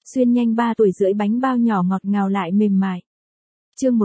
Xuyên nhanh 3 tuổi rưỡi bánh bao nhỏ ngọt ngào lại mềm mại. Chương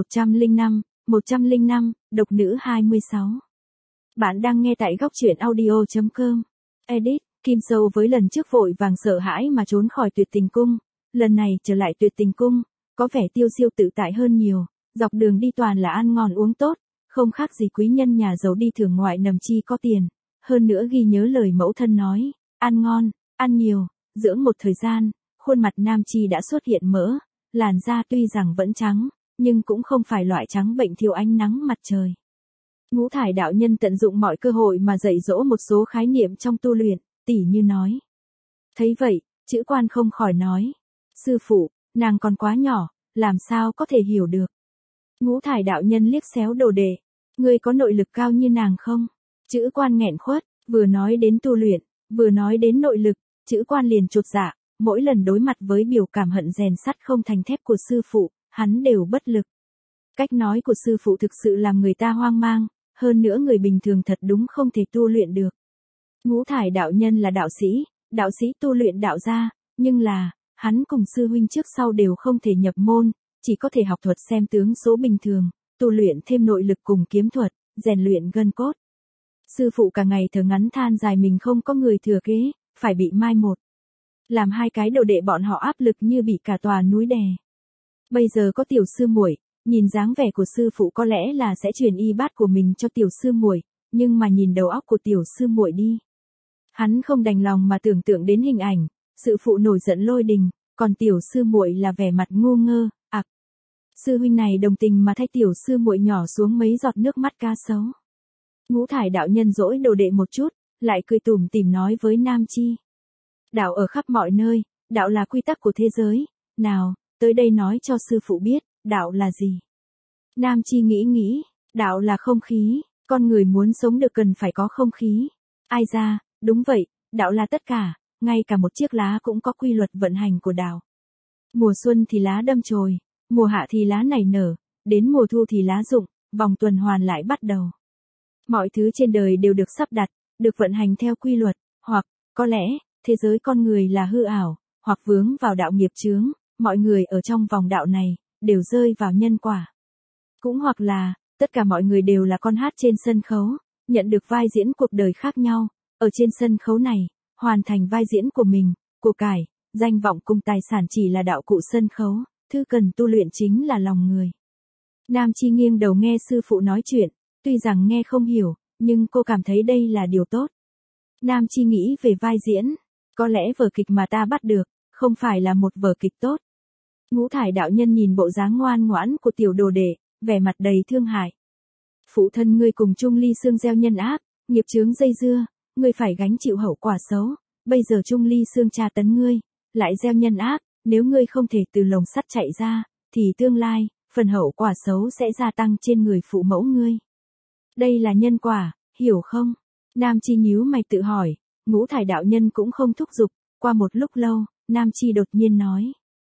105, độc nữ 26. Bạn đang nghe tại góc truyện audio.com. Edit, Kim Sâu với lần trước vội vàng sợ hãi mà trốn khỏi Tuyệt Tình Cung, lần này trở lại Tuyệt Tình Cung, có vẻ tiêu siêu tự tại hơn nhiều, dọc đường đi toàn là ăn ngon uống tốt, không khác gì quý nhân nhà giàu đi thưởng ngoại nằm chi có tiền, hơn nữa ghi nhớ lời mẫu thân nói, ăn ngon, ăn nhiều, dưỡng một thời gian, khuôn mặt Nam Chi đã xuất hiện mỡ, làn da tuy rằng vẫn trắng, nhưng cũng không phải loại trắng bệnh thiếu ánh nắng mặt trời. Ngũ Thải đạo nhân tận dụng mọi cơ hội mà dạy dỗ một số khái niệm trong tu luyện, tỉ như nói. Thấy vậy, Chữ Quan không khỏi nói, sư phụ, nàng còn quá nhỏ, làm sao có thể hiểu được. Ngũ Thải đạo nhân liếc xéo đồ đệ, ngươi có nội lực cao như nàng không? Chữ Quan nghẹn khuất, vừa nói đến tu luyện, vừa nói đến nội lực, Chữ Quan liền chột dạ, mỗi lần đối mặt với biểu cảm hận rèn sắt không thành thép của sư phụ, hắn đều bất lực. Cách nói của sư phụ thực sự làm người ta hoang mang, hơn nữa người bình thường thật đúng không thể tu luyện được. Ngũ Thải đạo nhân là đạo sĩ tu luyện đạo gia, nhưng là, hắn cùng sư huynh trước sau đều không thể nhập môn, chỉ có thể học thuật xem tướng số bình thường, tu luyện thêm nội lực cùng kiếm thuật, rèn luyện gân cốt. Sư phụ cả ngày thở ngắn than dài mình không có người thừa kế, phải bị mai một. Làm hai cái đồ đệ bọn họ áp lực như bị cả tòa núi đè. Bây giờ có tiểu sư muội, nhìn dáng vẻ của sư phụ có lẽ là sẽ truyền y bát của mình cho tiểu sư muội, nhưng mà nhìn đầu óc của tiểu sư muội đi. Hắn không đành lòng mà tưởng tượng đến hình ảnh, sư phụ nổi giận lôi đình, còn tiểu sư muội là vẻ mặt ngu ngơ, sư huynh này đồng tình mà thay tiểu sư muội nhỏ xuống mấy giọt nước mắt cá sấu. Ngũ Thải đạo nhân dỗi đồ đệ một chút, lại cười tủm tỉm nói với Nam Chi. Đạo ở khắp mọi nơi, đạo là quy tắc của thế giới, nào, tới đây nói cho sư phụ biết, đạo là gì. Nam Chi nghĩ, đạo là không khí, con người muốn sống được cần phải có không khí. Ai ra, đúng vậy, đạo là tất cả, ngay cả một chiếc lá cũng có quy luật vận hành của đạo. Mùa xuân thì lá đâm chồi, mùa hạ thì lá nảy nở, đến mùa thu thì lá rụng, vòng tuần hoàn lại bắt đầu. Mọi thứ trên đời đều được sắp đặt, được vận hành theo quy luật, hoặc, có lẽ, thế giới con người là hư ảo, hoặc vướng vào đạo nghiệp chướng, mọi người ở trong vòng đạo này, đều rơi vào nhân quả. Cũng hoặc là, tất cả mọi người đều là con hát trên sân khấu, nhận được vai diễn cuộc đời khác nhau, ở trên sân khấu này, hoàn thành vai diễn của mình, của cải, danh vọng cùng tài sản chỉ là đạo cụ sân khấu, thứ cần tu luyện chính là lòng người. Nam Chi nghiêng đầu nghe sư phụ nói chuyện, tuy rằng nghe không hiểu, nhưng cô cảm thấy đây là điều tốt. Nam Chi nghĩ về vai diễn, có lẽ vở kịch mà ta bắt được, không phải là một vở kịch tốt. Ngũ Thải đạo nhân nhìn bộ dáng ngoan ngoãn của tiểu đồ đệ, vẻ mặt đầy thương hại. Phụ thân ngươi cùng Trung Ly Sương gieo nhân ác, nghiệp chướng dây dưa, ngươi phải gánh chịu hậu quả xấu, bây giờ Trung Ly Sương tra tấn ngươi, lại gieo nhân ác, nếu ngươi không thể từ lồng sắt chạy ra, thì tương lai, phần hậu quả xấu sẽ gia tăng trên người phụ mẫu ngươi. Đây là nhân quả, hiểu không? Nam Chi nhíu mày tự hỏi, Ngũ Thải đạo nhân cũng không thúc giục, qua một lúc lâu, Nam Chi đột nhiên nói.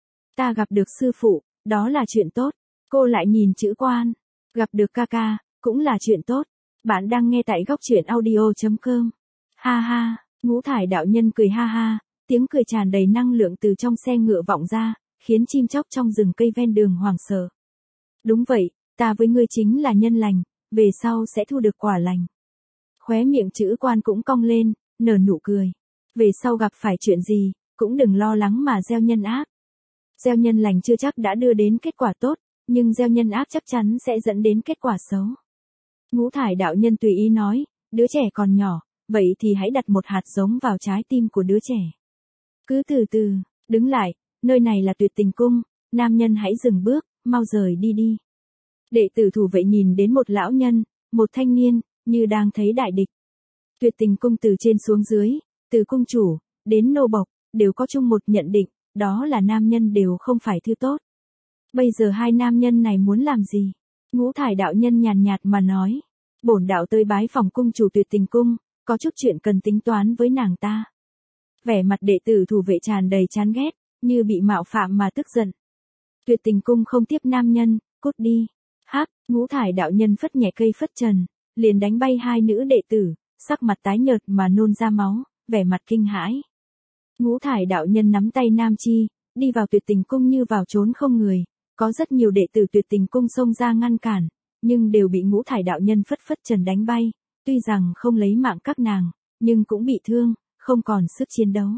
Ta gặp được sư phụ, đó là chuyện tốt. Cô lại nhìn Chữ Quan, gặp được ca ca, cũng là chuyện tốt. Bạn đang nghe tại góc truyện audio.com. Ha ha, Ngũ Thải đạo nhân cười ha ha, tiếng cười tràn đầy năng lượng từ trong xe ngựa vọng ra, khiến chim chóc trong rừng cây ven đường hoảng sợ. Đúng vậy, ta với ngươi chính là nhân lành, về sau sẽ thu được quả lành. Khóe miệng Chữ Quan cũng cong lên, nở nụ cười. Về sau gặp phải chuyện gì, cũng đừng lo lắng mà gieo nhân ác. Gieo nhân lành chưa chắc đã đưa đến kết quả tốt, nhưng gieo nhân ác chắc chắn sẽ dẫn đến kết quả xấu. Ngũ Thải đạo nhân tùy ý nói, đứa trẻ còn nhỏ, vậy thì hãy đặt một hạt giống vào trái tim của đứa trẻ. Cứ từ từ, đứng lại, nơi này là Tuyệt Tình Cung, nam nhân hãy dừng bước, mau rời đi. Đệ tử thủ vệ nhìn đến một lão nhân, một thanh niên, như đang thấy đại địch. Tuyệt Tình Cung từ trên xuống dưới, từ cung chủ, đến nô bộc, đều có chung một nhận định, đó là nam nhân đều không phải thứ tốt. Bây giờ hai nam nhân này muốn làm gì? Ngũ Thải đạo nhân nhàn nhạt mà nói. Bổn đạo tới bái phòng cung chủ Tuyệt Tình Cung, có chút chuyện cần tính toán với nàng ta. Vẻ mặt đệ tử thủ vệ tràn đầy chán ghét, như bị mạo phạm mà tức giận. Tuyệt Tình Cung không tiếp nam nhân, cút đi. Hắc, Ngũ Thải đạo nhân phất nhẹ cây phất trần, liền đánh bay hai nữ đệ tử, sắc mặt tái nhợt mà nôn ra máu, vẻ mặt kinh hãi. Ngũ Thải đạo nhân nắm tay Nam Chi, đi vào Tuyệt Tình Cung như vào chốn không người, có rất nhiều đệ tử Tuyệt Tình Cung xông ra ngăn cản, nhưng đều bị Ngũ Thải đạo nhân phất phất trần đánh bay, tuy rằng không lấy mạng các nàng, nhưng cũng bị thương, không còn sức chiến đấu.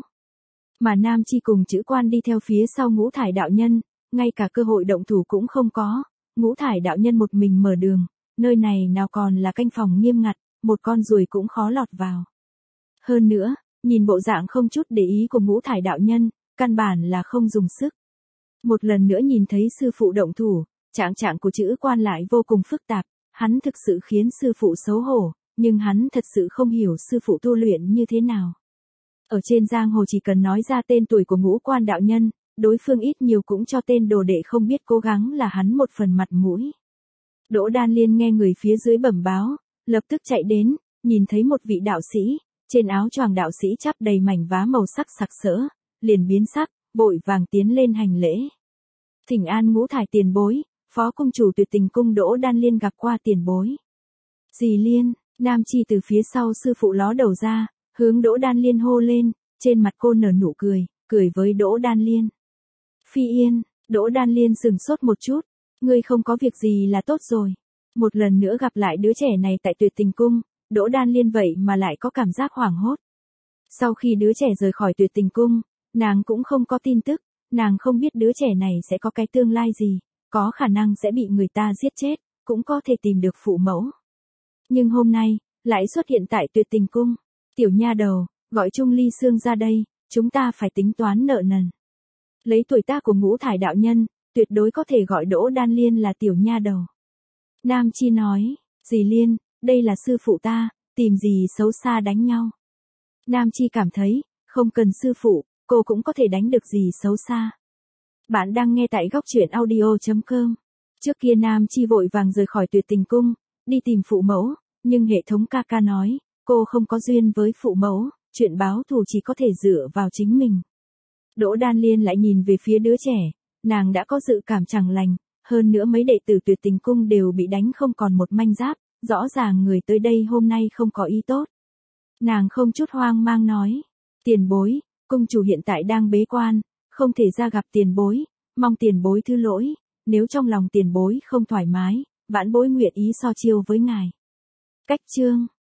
Mà Nam Chi cùng Chữ Quan đi theo phía sau Ngũ Thải đạo nhân, ngay cả cơ hội động thủ cũng không có, Ngũ Thải đạo nhân một mình mở đường, nơi này nào còn là canh phòng nghiêm ngặt, một con ruồi cũng khó lọt vào. Hơn nữa, nhìn bộ dạng không chút để ý của Ngũ Thải đạo nhân, căn bản là không dùng sức. Một lần nữa nhìn thấy sư phụ động thủ, trạng trạng của Chữ Quan lại vô cùng phức tạp, hắn thực sự khiến sư phụ xấu hổ, nhưng hắn thật sự không hiểu sư phụ tu luyện như thế nào. Ở trên giang hồ chỉ cần nói ra tên tuổi của Ngũ Quan đạo nhân, đối phương ít nhiều cũng cho tên đồ đệ không biết cố gắng là hắn một phần mặt mũi. Đỗ Đan Liên nghe người phía dưới bẩm báo, lập tức chạy đến, nhìn thấy một vị đạo sĩ, trên áo choàng đạo sĩ chắp đầy mảnh vá màu sắc sặc sỡ, liền biến sắc, vội vàng tiến lên hành lễ. Thỉnh an Ngũ Thải tiền bối, phó cung chủ Tuyệt Tình Cung Đỗ Đan Liên gặp qua tiền bối. Dì Liên, Nam Chi từ phía sau sư phụ ló đầu ra, hướng Đỗ Đan Liên hô lên, trên mặt cô nở nụ cười, cười với Đỗ Đan Liên. Phi Yên, Đỗ Đan Liên sừng sốt một chút, ngươi không có việc gì là tốt rồi. Một lần nữa gặp lại đứa trẻ này tại Tuyệt Tình Cung, Đỗ Đan Liên vậy mà lại có cảm giác hoảng hốt. Sau khi đứa trẻ rời khỏi Tuyệt Tình Cung, nàng cũng không có tin tức, nàng không biết đứa trẻ này sẽ có cái tương lai gì, có khả năng sẽ bị người ta giết chết, cũng có thể tìm được phụ mẫu. Nhưng hôm nay, lại xuất hiện tại Tuyệt Tình Cung. Tiểu nha đầu, gọi Trung Ly Sương ra đây, chúng ta phải tính toán nợ nần. Lấy tuổi tác của Ngũ Thải đạo nhân, tuyệt đối có thể gọi Đỗ Đan Liên là tiểu nha đầu. Nam Chi nói, dì Liên, đây là sư phụ ta, tìm gì xấu xa đánh nhau. Nam Chi cảm thấy, không cần sư phụ, cô cũng có thể đánh được gì xấu xa. Bạn đang nghe tại góc truyện audio.com. Trước kia Nam Chi vội vàng rời khỏi Tuyệt Tình Cung, đi tìm phụ mẫu, nhưng hệ thống ca ca nói, cô không có duyên với phụ mẫu, chuyện báo thù chỉ có thể dựa vào chính mình. Đỗ Đan Liên lại nhìn về phía đứa trẻ, nàng đã có dự cảm chẳng lành, hơn nữa mấy đệ tử Tuyệt Tình Cung đều bị đánh không còn một manh giáp, rõ ràng người tới đây hôm nay không có ý tốt. Nàng không chút hoang mang nói, tiền bối, cung chủ hiện tại đang bế quan, không thể ra gặp tiền bối, mong tiền bối thứ lỗi, nếu trong lòng tiền bối không thoải mái, vãn bối nguyện ý so chiêu với ngài. Cách chương